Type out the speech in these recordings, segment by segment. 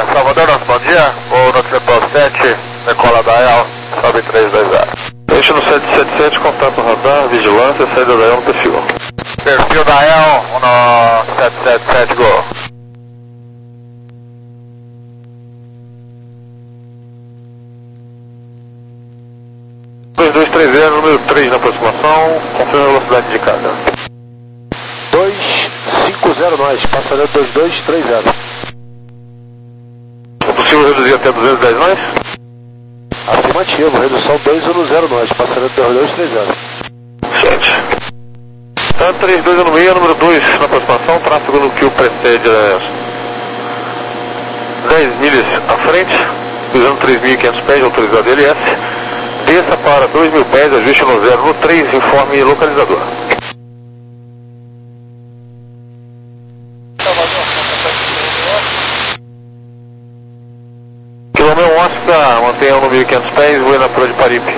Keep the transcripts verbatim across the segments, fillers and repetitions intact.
Salvador, nosso bom dia. Vou no triple sete, decola da E A L, sobe três dois zero. Deixa no sete sete sete, contato radar, vigilância, saída da E A L no perfil. Perfil da E A L, no sete sete sete, go. dois dois três zero, número três na aproximação, confirma a velocidade indicada. dois cinco zero nós, passageiro dois dois três zero. É possível reduzir até duzentos e dez nós? Afirmativo, redução dois um zero nós, passageiro dois dois três zero. sete. Tá, três dois no meio, número dois na aproximação, tráfego no que o precede é dez milhas à frente, usando três mil e quinhentos pés, autorizado L S. Desça para dois mil pés, ajuste no zero no três, informe localizador. Quilômetro Oscar, mantenha no mil e quinhentos pés, voe na Pro de Paripe.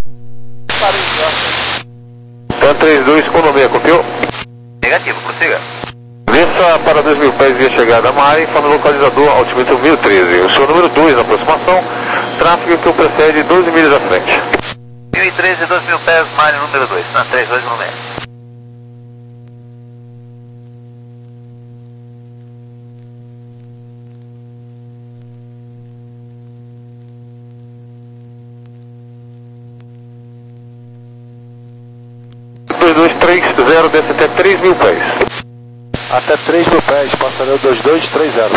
Tan três dois com meia, copiou? Negativo, prossiga. Desça para dois mil pés via chegada a mar, informe localizador, altímetro mil e treze. O seu número dois na aproximação, tráfego que o precede doze milhas à frente. mil e treze, dois mil pés, Mário número dois, na três dois no meio. dois dois três zero, desce até três mil pés. Até três mil pés, passageiro dois dois três zero.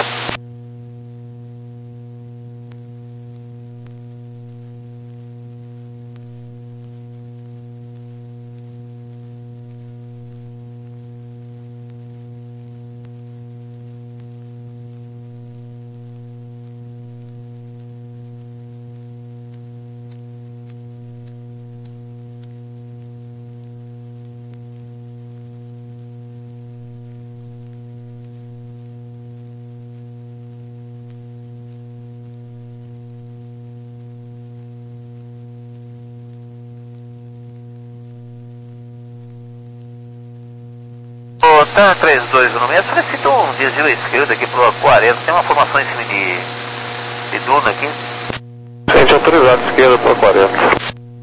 O Tan três dois no meio, solicita um desvio à esquerda aqui pro quarenta, tem uma formação em cima de, de duna aqui. Gente autorizado, esquerda para quarenta.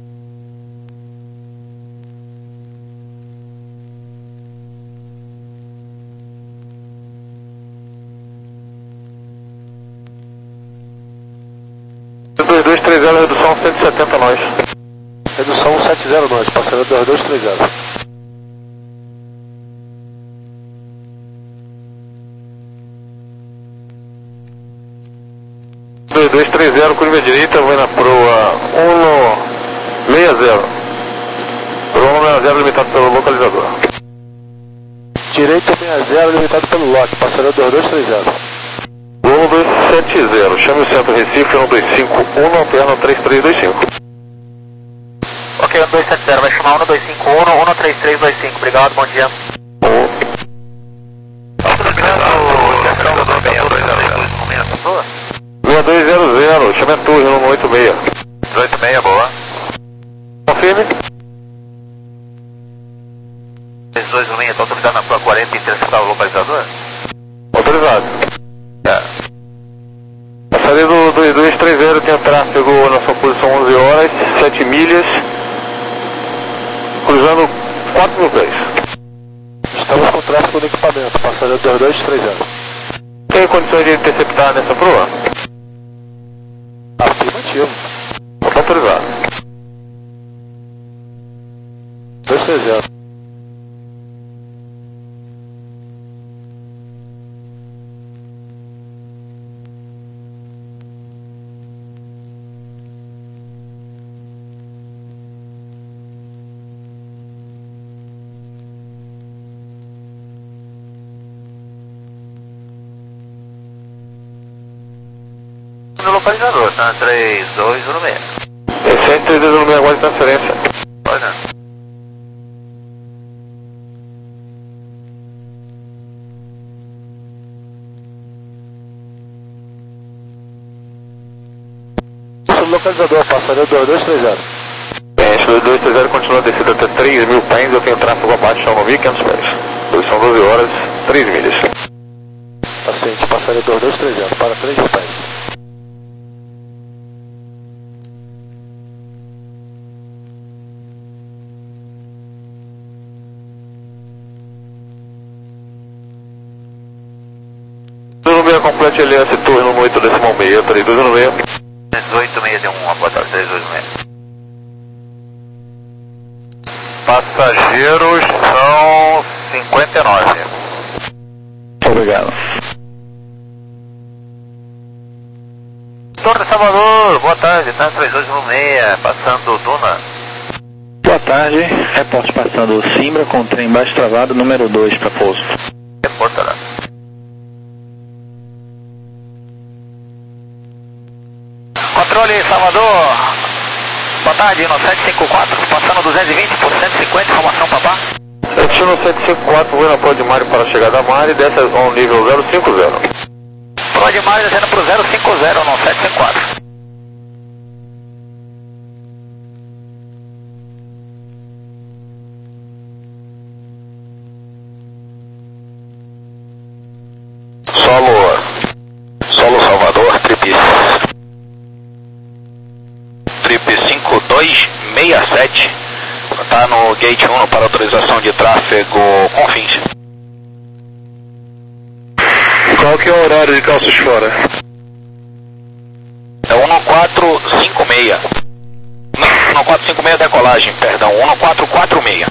dois dois três zero, redução cento e setenta nós. Redução cento e setenta nós, passageiro dois dois três zero. dois dois três zero, curva direita, vai na proa um seis zero. Proa um seis zero, limitado pelo localizador. Direito seis zero, limitado pelo lote, passageiro dois dois três zero. um dois sete zero, chame o centro Recife, um dois cinco um, alterna três três dois cinco. Ok, um dois sete zero, vai chamar um dois cinco um, um três três dois cinco, obrigado, bom dia. seis dois zero zero, chame a torre, um oito seis. oito seis, boa. Confirme. três dois no meio, está autorizado na Pro quarenta e interceptar o localizador? Autorizado. É. A saída do dois dois três zero tem tráfego na sua posição onze horas, sete milhas, cruzando quatro mil pés. Estamos com tráfego no equipamento, passageiro dois dois três zero. Tem condições de interceptar nessa proa? Afirmativo. Está autorizado. dois três zero. No localizador, tá? três dois no meio. É cento e três no meio, aguarde transferência. Pode não. Sobre o localizador, passageiro dois dois três zero. Gente, dois dois três zero continua a descida até três mil pés, eu tenho tráfego abaixo a mil e quinhentos pés. Posição doze horas, três milhas. Paciente, passageiro dois dois três zero, para três mil pés. sete L S Torre no oito decimal seis, três dois um seis. dezoito seis um, boa tarde, três dois um seis. Passageiros são cinquenta e nove. Obrigado. Torre de Salvador, boa tarde, tá três dois um seis, passando Duna. Boa tarde, reporte passando Simbra com trem baixo travado, número dois para pouso. Reportará. Controle Salvador, boa tarde, no sete cinco quatro, passando duzentos e vinte por cento e cinquenta, informação papá. Destino sete cinco quatro, voando para o de Mário para a chegada a Mari, desce ao nível zero cinco zero. Pro de Mário descendo para o zero cinco zero, no sete cinco quatro. Solo, solo Salvador, trip, trip cinco dois seis sete, está no gate um para autorização de tráfego Confins. Qual que é o horário de calças fora? É um quatro cinco seis. Não, um quatro cinco seis decolagem, perdão, um quatro quatro seis.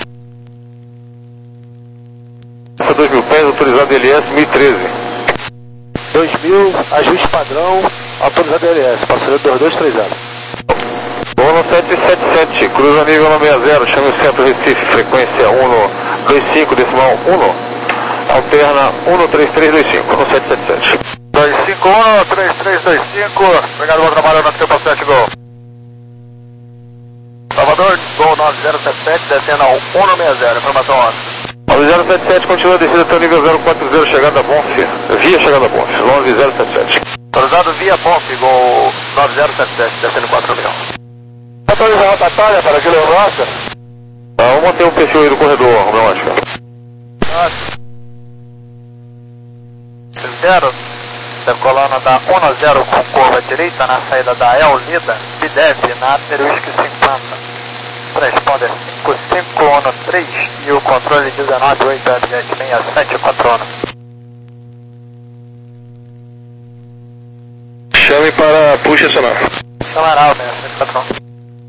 dois mil pés, autorizado L S mil e treze. dois mil, ajuste padrão, autorizado L S, passageiro dois dois três zero. Bono sete sete sete, cruza nível nove zero, chame o centro Recife, frequência um dois cinco decimal um, alterna um três três dois cinco, no sete sete sete. dois cinco um, três três dois cinco, obrigado, bom trabalho, na Tripa sete, gol. Salvador, gol nove zero sete sete, descendo ao um seis zero, informação onze. nove zero sete sete, continua a descida até o nível zero quatro zero, chegada a Bonf, via chegada a Bonf, nove zero sete sete. Autorizado via Bonf, gol nove zero sete sete, descendo quatro mil. Autorizar a rotatória para Kilo Rocha. Ah, vamos manter o perfil aí do corredor, Romeu Oscar. Zero, decolando da um zero com curva direita na saída da El Lida, que deve na Peruísque cinquenta. Transponder cinco cinco um três e o controle dezenove oito sete seis sete quatro um. Chame para puxa acionar. Camaral, né? sete quatro um.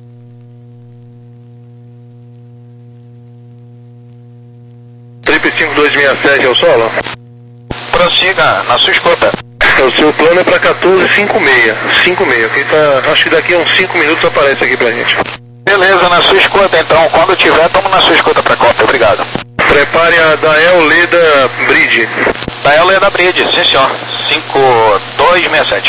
Trip cinco dois seis sete é o solo? Prossiga, na sua escuta. O seu plano é para quatorze cinquenta e seis. cinquenta e seis, ok? Tá, acho que daqui a uns cinco minutos aparece aqui pra gente. Beleza, na sua escuta então. Quando tiver, tamo na sua escuta pra cópia. Obrigado. Prepare a Dael Leda Bridge. Dael Leda Bridge, sim senhor. cinco dois seis sete.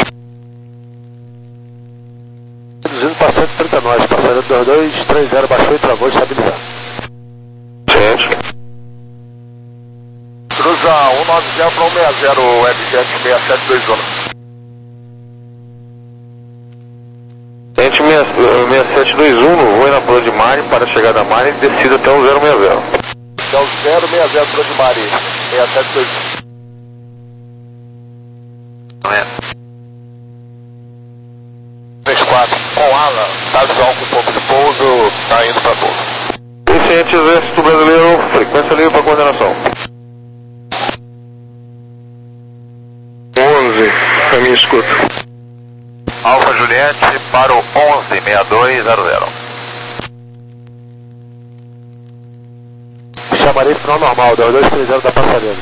Reduzindo para cento e trinta nós, passageiro dois dois três zero, baixou e travou, estabilizado. Certo. Cruza um nove zero para um seis zero, Webjet seis sete dois um. Gente seis sete dois um, voo na Pula de Mari para a chegada a Mari e descida até o zero seis zero. É o zero seis zero para de Mari, seis sete dois um. três quatro, com ala, tá visual com ponto de pouso, tá indo para pouso. Vicente, Exército Brasileiro, frequência livre para coordenação. onze, a minha escuta. Alfa Juliette para o onze seis dois zero zero. Chamarei final normal, dois dois três zero da passareira.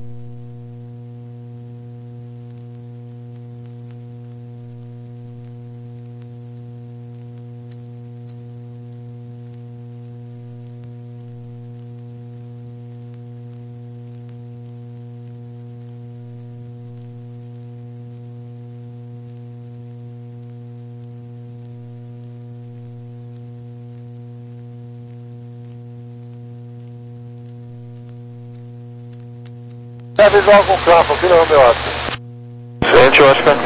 É visual com campo, aqui no meu Oscar. Vicente, Oscar.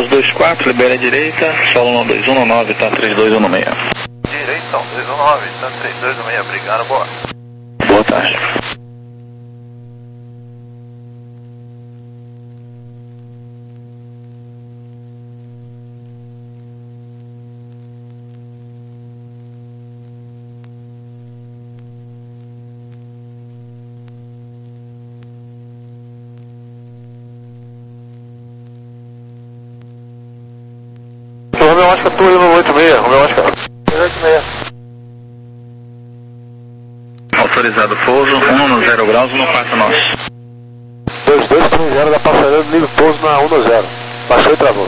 Solos dois quatro, libera a direita, solo um dois um nove, tá três dois um seis. Direita, um dois um nove, tá três dois um seis, obrigado, boa. Boa tarde. Romeu Oscar, torre no oito seis, Romeu Oscar. oito seis. Autorizado pouso, um no zero graus, um no quatro nosso. dois dois três zero da passarela, nível pouso na um no zero. Baixou e travou.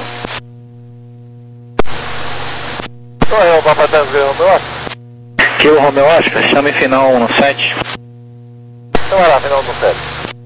Correu, Papa Tango, Romeu Oscar. Kilo Romeu Oscar, chame final um no sete. Então vai lá, final um no sete.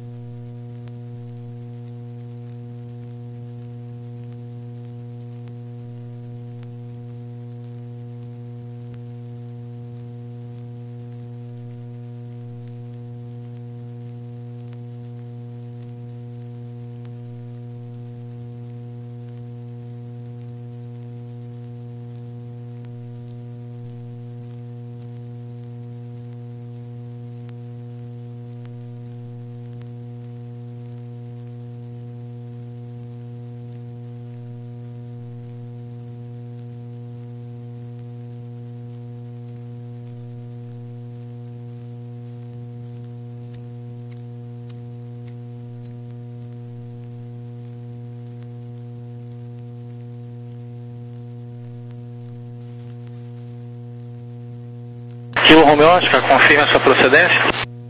Kilo Romeu Oscar, confirma sua procedência.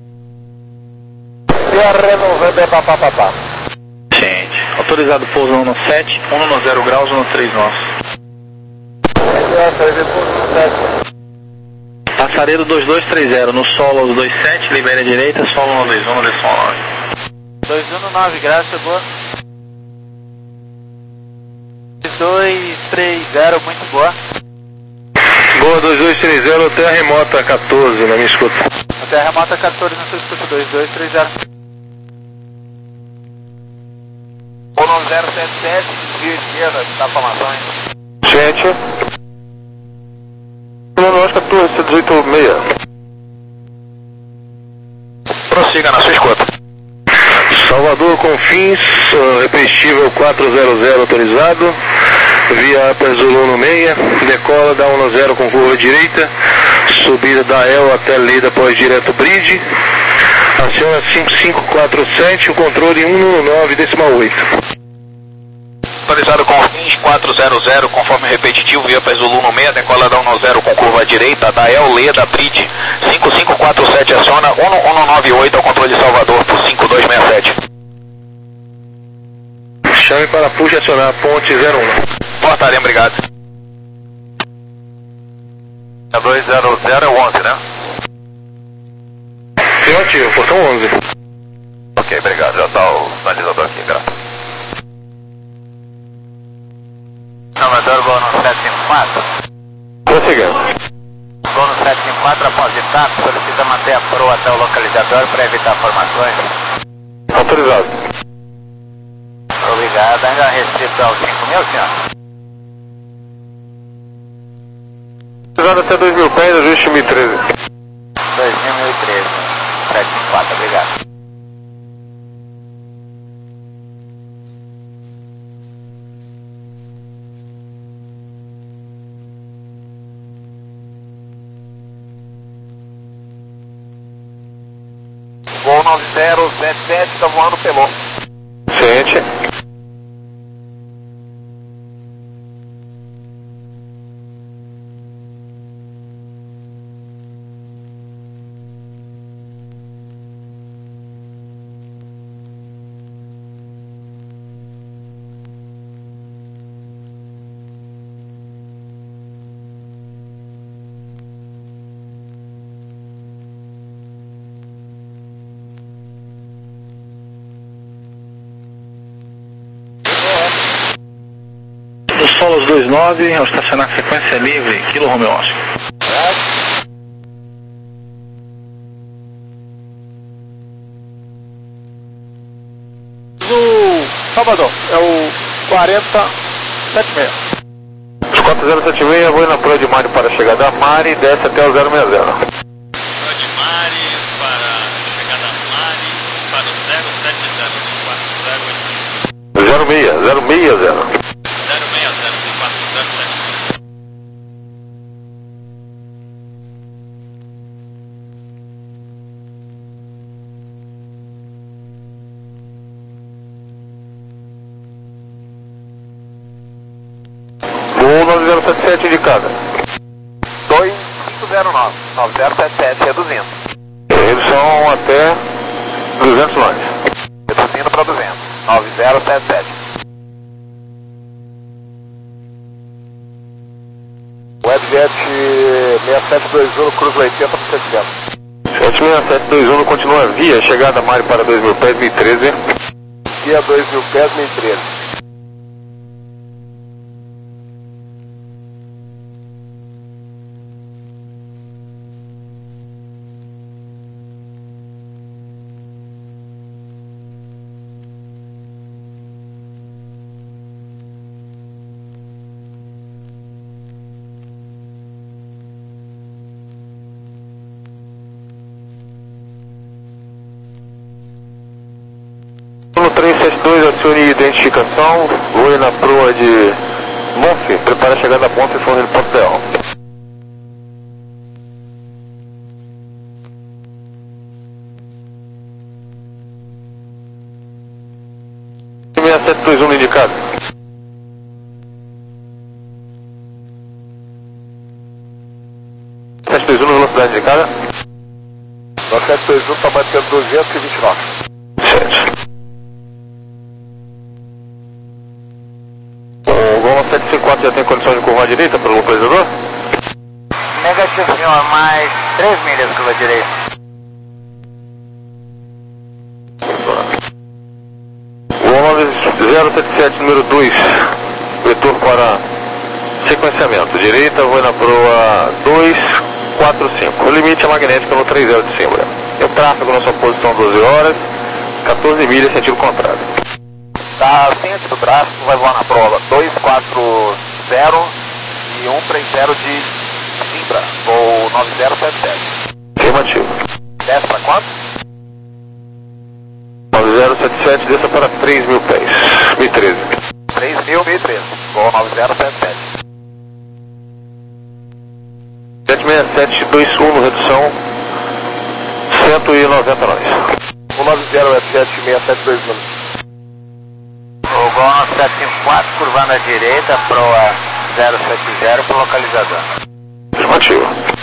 E a renovando é papapá. Gente, autorizado pouso um no sete, um no zero graus, um no três nosso. Passaredo dois dois três zero, no solo dois sete, libera a direita, solo um dois um, desceu nove. dois um nove, graças, boa. dois três zero, muito boa. Boa, dois dois três zero, terra remota quatorze, na minha escuta. Terra remota quatorze, na sua escuta, dois dois três zero. um zero sete sete, via esquerda, está a formação, hein? Gente. Romeu Oscar, torre C dezoito seis. Prossiga na sua escuta. Salvador Confins, uh, repetitivo quatro zero zero autorizado, via Upper Zulu no meia, decola da um no zero com curva direita, subida da El até Lida pós direto bridge, aciona cinco cinco quatro sete, o controle um no nove decimal oito. Autorizado com fins quatro zero zero, conforme repetitivo, via Upper Zulu no meia, decola da um no zero com curva direita, da El Lida bridge, cinco cinco quatro sete, aciona um no nove oito ao controle de Salvador por cinco dois seis sete. Chame para push acionar ponte zero um. Portaria, obrigado. dois zero zero é o onze, né? Afirmativo, portão onze. Ok, obrigado. Já está o sinalizador aqui, graças. Salvador, gol no sete cinco quatro. Prosseguindo. Gol no sete cinco quatro, após etapa, solicita manter a proa até o localizador para evitar formações. Autorizado. Obrigado. Ainda restrito aos cinco mil, senhor? Autorizado até dois mil pés, ajuste mil e treze. dois mil e treze. sete cinco quatro, obrigado. Gol nove zero sete sete, está voando Pelô. Gente. Do Solos dois nove, ao estacionar sequência livre, Kilo Romeu Oscar. Do Salvador, é o quarenta sete seis. Os quatro zero sete seis, vou na proa de Mari para a chegada a Mari, desce até o zero seis zero. Proa de Mari para a chegada a Mari, para o zero sete zero, quatro zero oito. zero seis, zero seis zero. zero seis zero, quatro zero sete. Voo nove zero sete sete indicada. dois cinco zero nove, nove zero sete sete, reduzindo. Redução até duzentos nós. Reduzindo para duzentos, nove zero sete sete. Webjet seis sete dois um, cruza oitenta por setecentos. sete seis sete dois um continua via, chegada a Mari para dois mil pés, mil e treze. Via dois mil pés, mil e treze. No três sete dois, acione identificação, vou na proa de Bonf, prepara a chegada a Bonf e fornecendo ponto ideal. seis sete dois um indicado. sete dois um, velocidade indicada. nove sete dois um está batendo duzentos e vinte e nove. sete. O Gol sete cinco quatro já tem condição de curvar à direita pelo localizador? Negativo, senhor, mais três milhas curva direita. O nove zero sete sete, número dois, vetor para sequenciamento. Direita, vou na proa dois quatro cinco. O limite é magnética no três zero de cima. Eu tráfego na sua posição doze horas, quatorze milhas, sentido contrário. Tá ciente do tráfego, vai voar na prova dois quatro zero e cento e trinta de Simbra, voo nove zero sete sete. Afirmativo. Desce para quanto? nove zero sete sete, desça para três mil pés, mil e treze. três mil, mil e treze, voo nove zero sete sete. sete seis sete dois um, redução cento e noventa nós. cento e noventa, F jet seis sete dois um. O Gol sete cinco quatro, curvando à direita, proa zero sete zero para o localizador. Afirmativo.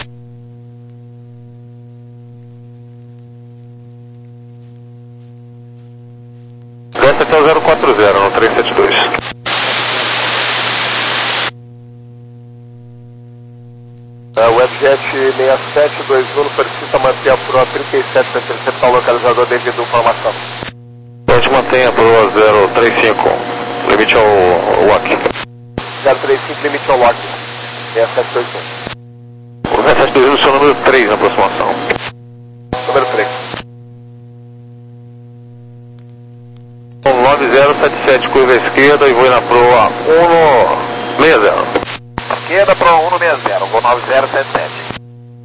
Desce até o zero quatro zero no três sete dois. Uh, Webjet seis sete dois um, solicita manter a proa trinta e sete para interceptar o localizador devido à informação. A gente mantém a proa zero três cinco, limite ao, ao W A C. zero três cinco, limite ao lock. seis sete dois um. O seis sete dois um, seu número três na aproximação. Número três. nove zero sete sete, curva à esquerda e vou na proa um seis zero. Esquerda para o um seis zero, Gol nove zero sete sete.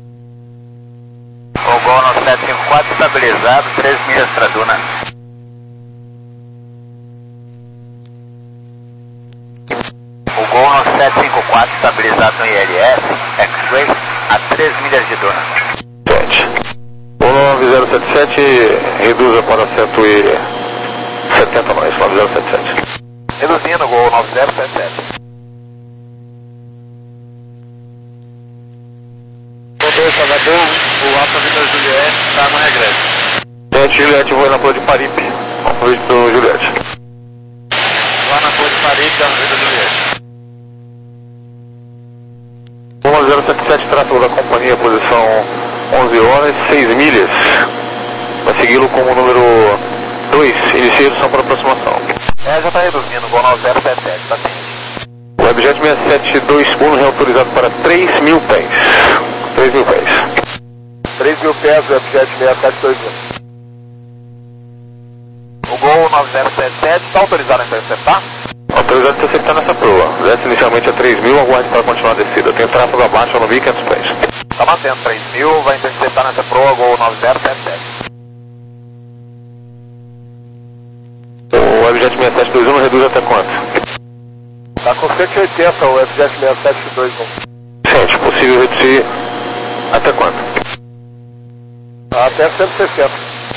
O Gol no sete cinco quatro estabilizado, três milhas para Duna. O Gol no sete cinco quatro estabilizado no I L S, X-Ray, a três milhas de Duna. sete. O nove zero sete sete, reduza para cento e setenta nós, nove zero sete sete. Reduzindo, Gol nove zero sete sete. dois Salvador, o Alfa Vitor Juliette está no regresso. sete Juliette, vou na proa de Paripe, convite do Juliette. Lá na Rua de Paris, da Vitor Juliette. um zero sete sete, tráfego da companhia, posição onze horas, seis milhas. Vai segui-lo como número dois, inicia a redução para aproximação. É, já está reduzindo, Gol nove zero sete sete, está ciente. O Webjet seis sete dois um, reautorizado para três mil pés. três mil pés. três mil pés, Webjet seis sete dois um. O Gol nove zero sete sete está autorizado a interceptar? Autorizado Autorizado para interceptar nessa proa. Desce inicialmente a três mil, aguarde para continuar a descida. Tem tráfego abaixo no mil e quinhentos pés. Tá mantendo três mil, vai interceptar nessa proa, Gol nove zero sete sete. O Webjet seis sete dois um reduz até quanto? Tá com cento e oitenta o Webjet seis sete dois um. Gente, possível reduzir até quanto? Até cento e sessenta.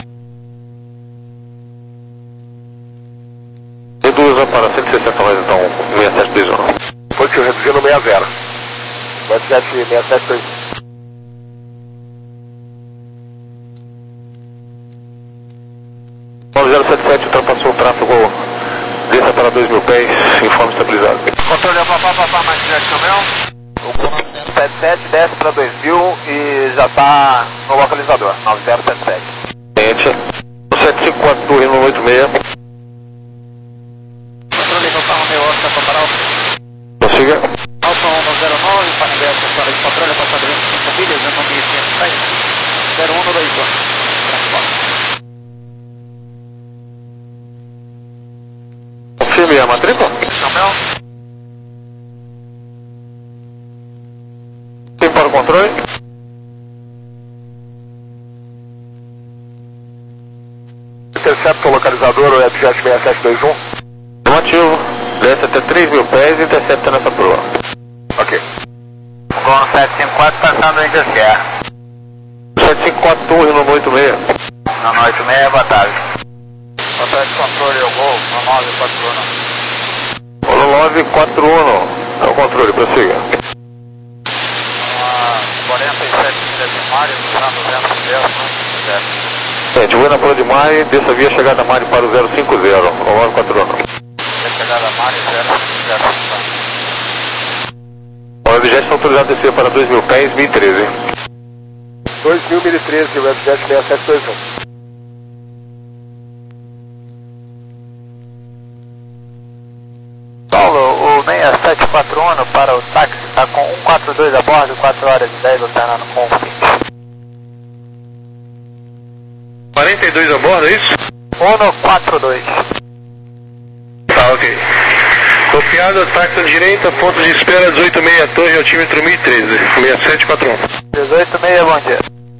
Reduza para cento e sessenta mais então, seis sete dois um. Foi que eu reduzi no sessenta. Webjet seis sete dois um. nove zero sete sete ultrapassou o tráfego, desça para dois mil pés, informe estabilizado. Controle a papá, papá, mais direto meu. O sete sete desce para dois mil e já está no localizador, nove zero sete sete. Gente, sete cinco quatro Torre no oito seis. Controle a papá, meu Oscar, comparar o Prossiga. Alfa um zero nove, para a sessão de controle, passado vinte e cinco milhas, eu não me esqueci, zero um dois um. Transporte. Confirme a matrícula? Não, Tem para o controle? Intercepta o localizador, o Webjet seis sete dois um. Afirmativo. Desce até três mil pés e intercepta nessa proa. Ok. Gol sete cinco quatro passando o Intercept. sete cinco quatro Torre no oito seis. No oito seis, boa tarde. Controle de controle, o Gol, no nove quatro um. No nove quatro um. É o controle, prossiga. quarenta e sete milhas de Mari, duzentos e dez, Gente, vou na proa de Mari, desça via chegada Mari para o zero cinco zero, no nove quatro um. Via chegada Mari, zero cinco. O Webjet está autorizado a descer para dois mil pés, mil e treze. dois mil, mil e treze, o Webjet seis sete dois um. Paulo, o seis sete quatro um para o táxi está com um quatro dois a bordo, quatro horas e dez oceanando com o fim. quarenta e dois a bordo, é isso? um quatro dois. Tá, ok. Copiado, táxi à direita, ponto de espera dezoito seis, torre, altímetro mil e treze, seis sete quatro um. dezoito seis, bom dia.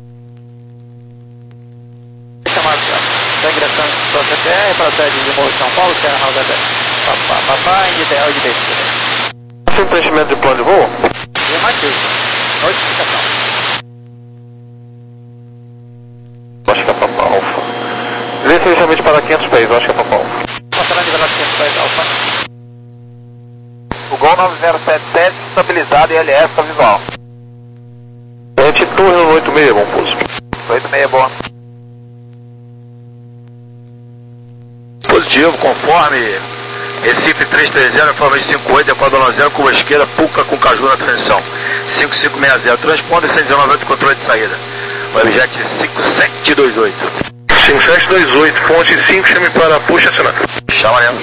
Chamado, está ingressando para o C T R, para a sede de Morro de São Paulo, Serra Rosa dez. Papá, papá, ideal de descida. Sem preenchimento de plano de voo? Afirmativo. Notificação. Acho que é Papa Alfa. Desça inicialmente para quinhentos pés, acho que é Papa Alfa. Passando de velocidade quinhentos Alfa. O Gol nove zero sete sete estabilizado e L S está visual. Gente, Torre no oito seis, bom pouso. oito seis, boa. Positivo, conforme Recife trezentos e trinta, forma de cinquenta e oito, Equador nove zero, curva esquerda, Puca com Caju na transmissão. cinco cinco seis zero, transponder cento e dezenove de controle de saída. Webjet cinco sete dois oito. cinco sete dois oito, fonte cinco, chame para puxa acionar. Chama mesmo.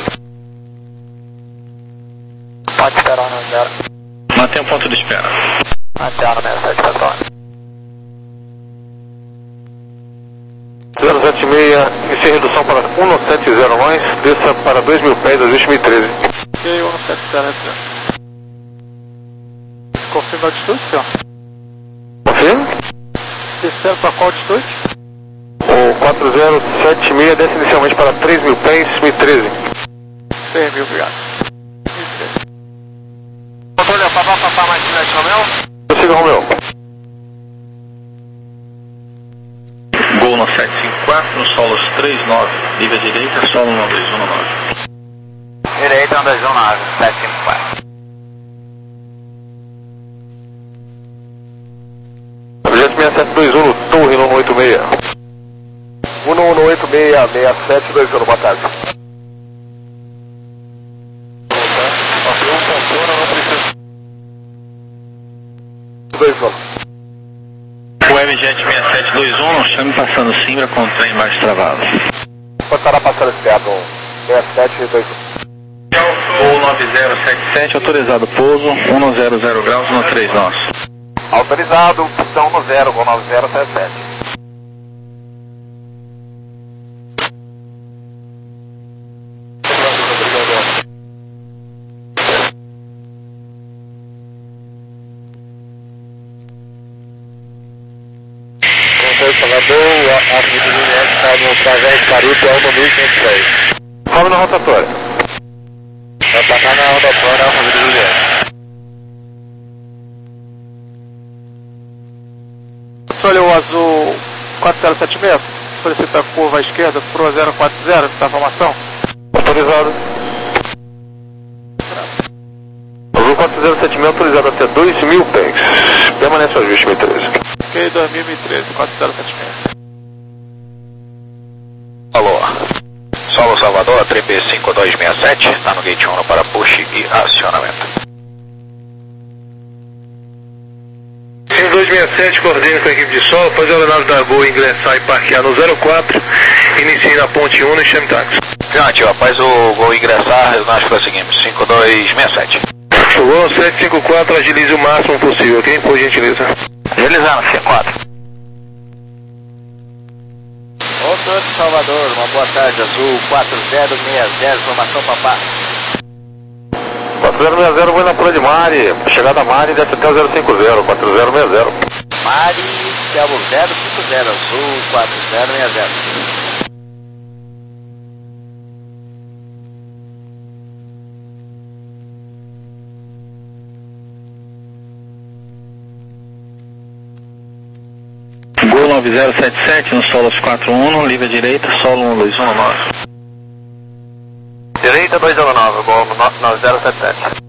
Pode esperar no zero. Mantém o ponto de espera. Até no seis sete quatro um. zero sete seis, inicia redução para um sete zero mais, desça para dois mil pés, ajuste mil e treze. Ok, um sete zero. Confirma a altitude, senhor? Confirma? Descendo para qual altitude? O quatro zero sete seis desce inicialmente para três mil pés, mil e treze. seis mil, obrigado. Controle, papá, papá, mais direto, Romeu? Prossiga, Romeu. Gol no sete cinco quatro, no solos três nove, nível direita, solo no dois um nove. Direita, um dois um nove, sete cinco quatro. Objeto seis sete dois um no Torre no oito seis. um no oito seis, seis sete dois um, boa tarde. Ok, um funciona, não precisa. dois um. Webjet seis sete dois um, chame passando Simbra com o trem mais travado. Passará passando externo, seis sete dois um. Gol nove zero sete sete, autorizado pouso, um zero zero graus no três nós. Autorizado, pistão no zero, com nove zero sete sete. Salvador, Avenida Juliette, está no Trajeto Caribe, é uma mil e quinhentos e seis. Fala na rotatória. Vai passar na rotatória, Avenida Juliette. Olha o azul quatro zero sete seis, solicita a curva à esquerda pro zero quatro zero, está a formação? Autorizado. Azul quatro zero sete seis autorizado até dois mil pés. Permanece o ajuste mil e treze. Ok, dois mil e treze, quatro zero sete seis. Alô, Solo Salvador, trip cinco dois seis sete, está no gate um para push e acionamento. cinco dois seis sete, coordene com a equipe de solo, após a aeronave da Gol ingressar e parquear no zero quatro, inicie na ponte um e chame táxi. Negativo, após o Gol ingressar, nós prosseguimos, cinco dois seis sete. O Gol sete cinco quatro, agilize o máximo possível, ok? Por gentileza. Agilizando, cinco quatro. Outro de Salvador, uma boa tarde, azul quatro zero seis zero, formação papá. quatro zero seis zero, vou na Pura de Mari, chegada a Mari, desce até o zero cinco zero, quatro zero seis zero. Mari, Telmo zero cinco zero, azul quatro zero seis zero. Gol nove zero sete sete no solos quatro um, livre direita, solo um dois um nove. Direita dois zero nove, Gol nove zero sete sete.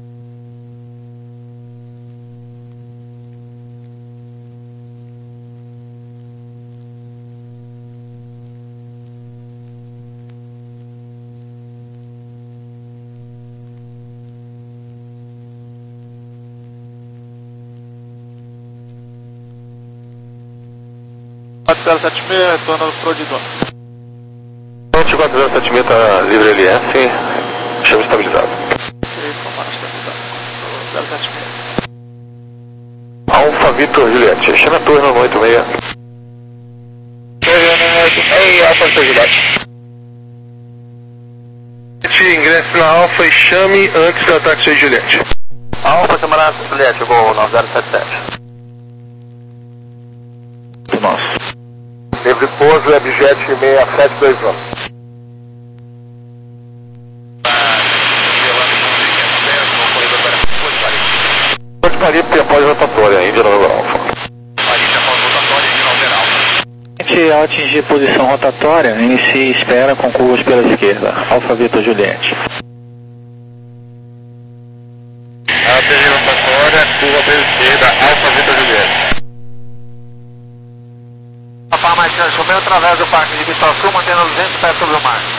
quatro zero sete seis, retorno pro de dono. Ponte quatro zero sete seis está livre L S, chama estabilizado. Ok, comando estabilizado, zero sete seis. Alfa Vitor Juliette, chama a torre no oito seis. Ei, Alfa Vitor Juliette. Ingresse na Alfa e chame antes do ataque de Juliette. Alfa, camarada Juliette, Gol nove zero sete sete. Nosso. Livre pouso, Webjet seis sete dois um. Pode parir porque após rotatória, Índia Nova Alfa. Ao atingir posição rotatória, inicie e espera com curvas pela esquerda. Alfa Vitor Juliette. Ao atingir rotatória, curva pela esquerda, Alfa Vitor Juliette. Papá Martins, choveu através do parque de Bituaçu, mantendo duzentos pés sobre o mar.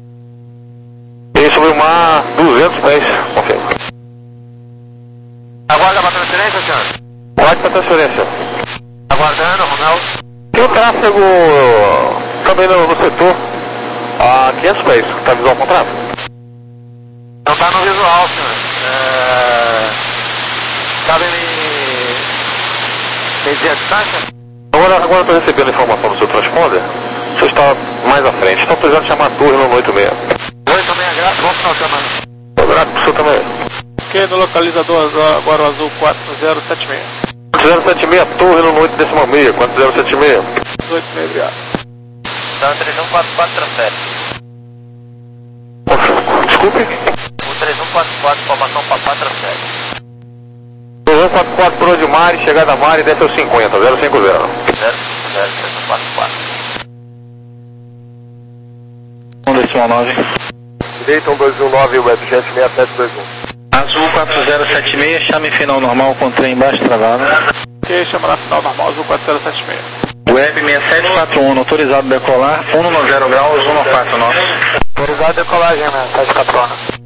E sobre o mar, duzentos pés, confirma. Aguarda a transferência, senhor? Pode para transferência. Aguardando, Romeu. Tem o tráfego também no, no setor a quinhentos pés, que está visual ao contrário. Não está no visual, senhor. É... Sabe me... me dizer a distância? Agora, agora estou recebendo informação do seu transponder, o senhor está mais à frente, está precisando chamar a torre no oito seis. oito seis, grato, bom final de semana. Estou grato para o senhor também. Ok, no localizador agora o azul quatro zero sete seis. quatro zero sete seis, torre no oito decimal meia, quatro zero sete seis. oito seis, obrigado. Então, três um quatro quatro transfere. Desculpe? O três um quatro quatro, formação papá transfere. três um quatro quatro por onde Mari, chegada a Mari, desce aos cinquenta, zero cinco zero. zero zero três um quatro quatro. um decimal nove. Direita um dois um nove, Webjet seis sete dois um. Azul quatro zero sete seis, chame final normal com trem embaixo travado. Ok, chama na final normal, azul quatro zero sete seis. Web seis sete quatro um, autorizado decolar, um no zero graus, um no quatro nosso. Autorizado decolagem, né? sete quatro um.